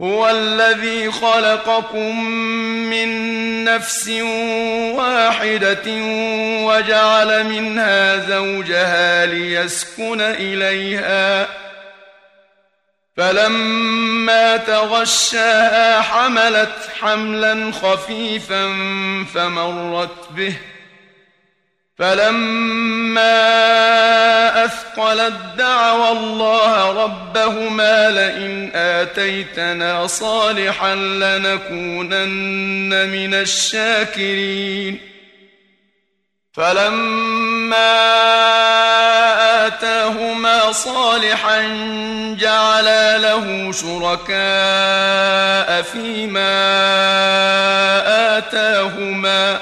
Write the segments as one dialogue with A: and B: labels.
A: هو الذي خلقكم من نفس واحدة وجعل منها زوجها ليسكن إليها فلما تغشاها حملت حملا خفيفا فمرت به فلما أثقلت دعوا الله ربهما لئن آتيتنا صالحا لنكونن من الشاكرين فلما آتاهما صالحا جعلا له شركاء فيما آتاهما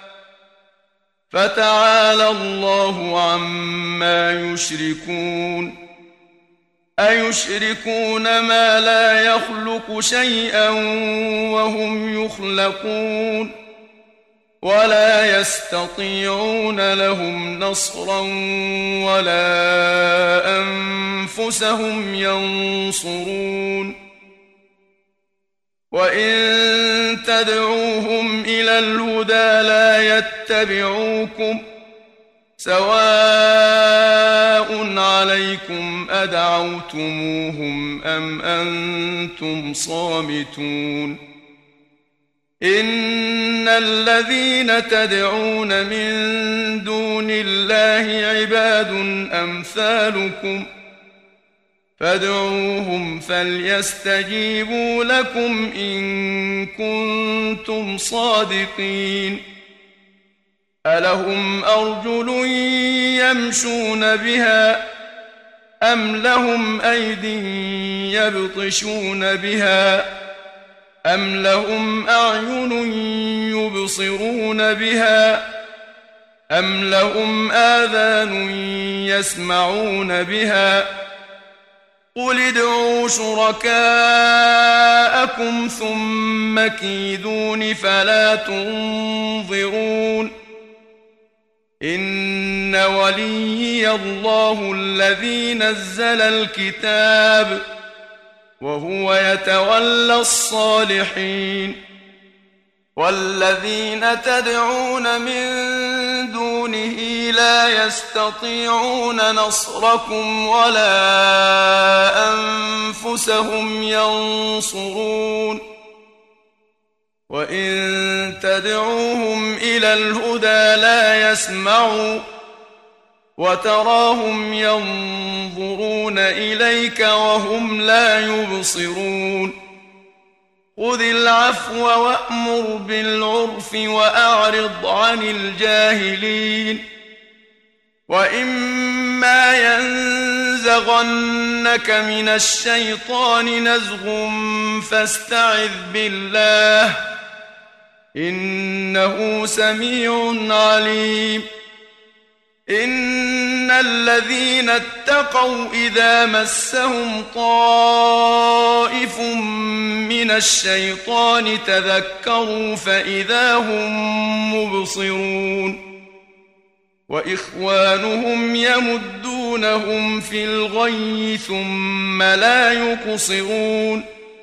A: فتعالى الله عما يشركون أيشركون ما لا يخلق شيئا وهم يخلقون ولا يستطيعون لهم نصرا ولا أنفسهم ينصرون وإن تدعوهم إلى الهدى لا يتبعوكم سواء عليكم أدعوتموهم أم أنتم صامتون إن الذين تدعون من دون الله عباد أمثالكم فادعوهم فليستجيبوا لكم إن كنتم صادقين ألهم أرجل يمشون بها أم لهم أيد يبطشون بها أم لهم أعين يبصرون بها أم لهم آذان يسمعون بها قل ادعوا شركاءكم ثم كيدون فلا تنظرون إن وليي الله الذي نزل الكتاب وهو يتولى الصالحين والذين تدعون من دونه لا يستطيعون نصركم ولا أنفسهم ينصرون وإن تدعوهم إلى الهدى لا يسمعوا وتراهم ينظرون إليك وهم لا يبصرون خذ العفو وأمر بالعرف وأعرض عن الجاهلين وإما ينزغنك من الشيطان نزغ فاستعذ بالله إنه سميع عليم إن الذين اتقوا إذا مسهم طائف من الشيطان تذكروا فإذا هم مبصرون وإخوانهم يمدونهم في الغي ثم لا يقصرون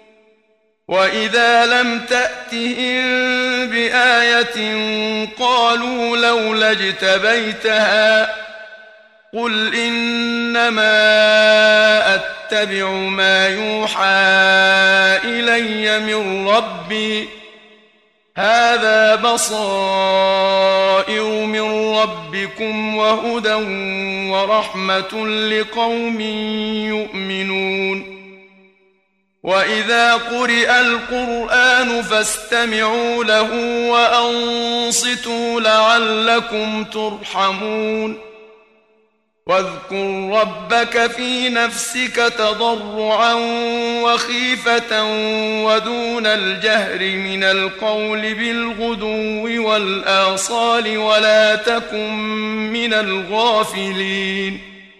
A: وإذا لم تأتهم بآية قالوا لولا اجتبيتها قل إنما أتبع ما يوحى إلي من ربي هذا بصائر من ربكم وهدى ورحمة لقوم يؤمنون وإذا قرئ القرآن فاستمعوا له وأنصتوا لعلكم ترحمون واذكر ربك في نفسك تضرعا وخيفة ودون الجهر من القول بالغدو والآصال ولا تكن من الغافلين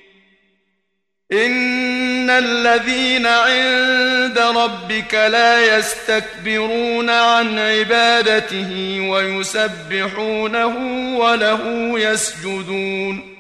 A: إن الذين عند ربك لا يستكبرون عن عبادته ويسبحونه وله يسجدون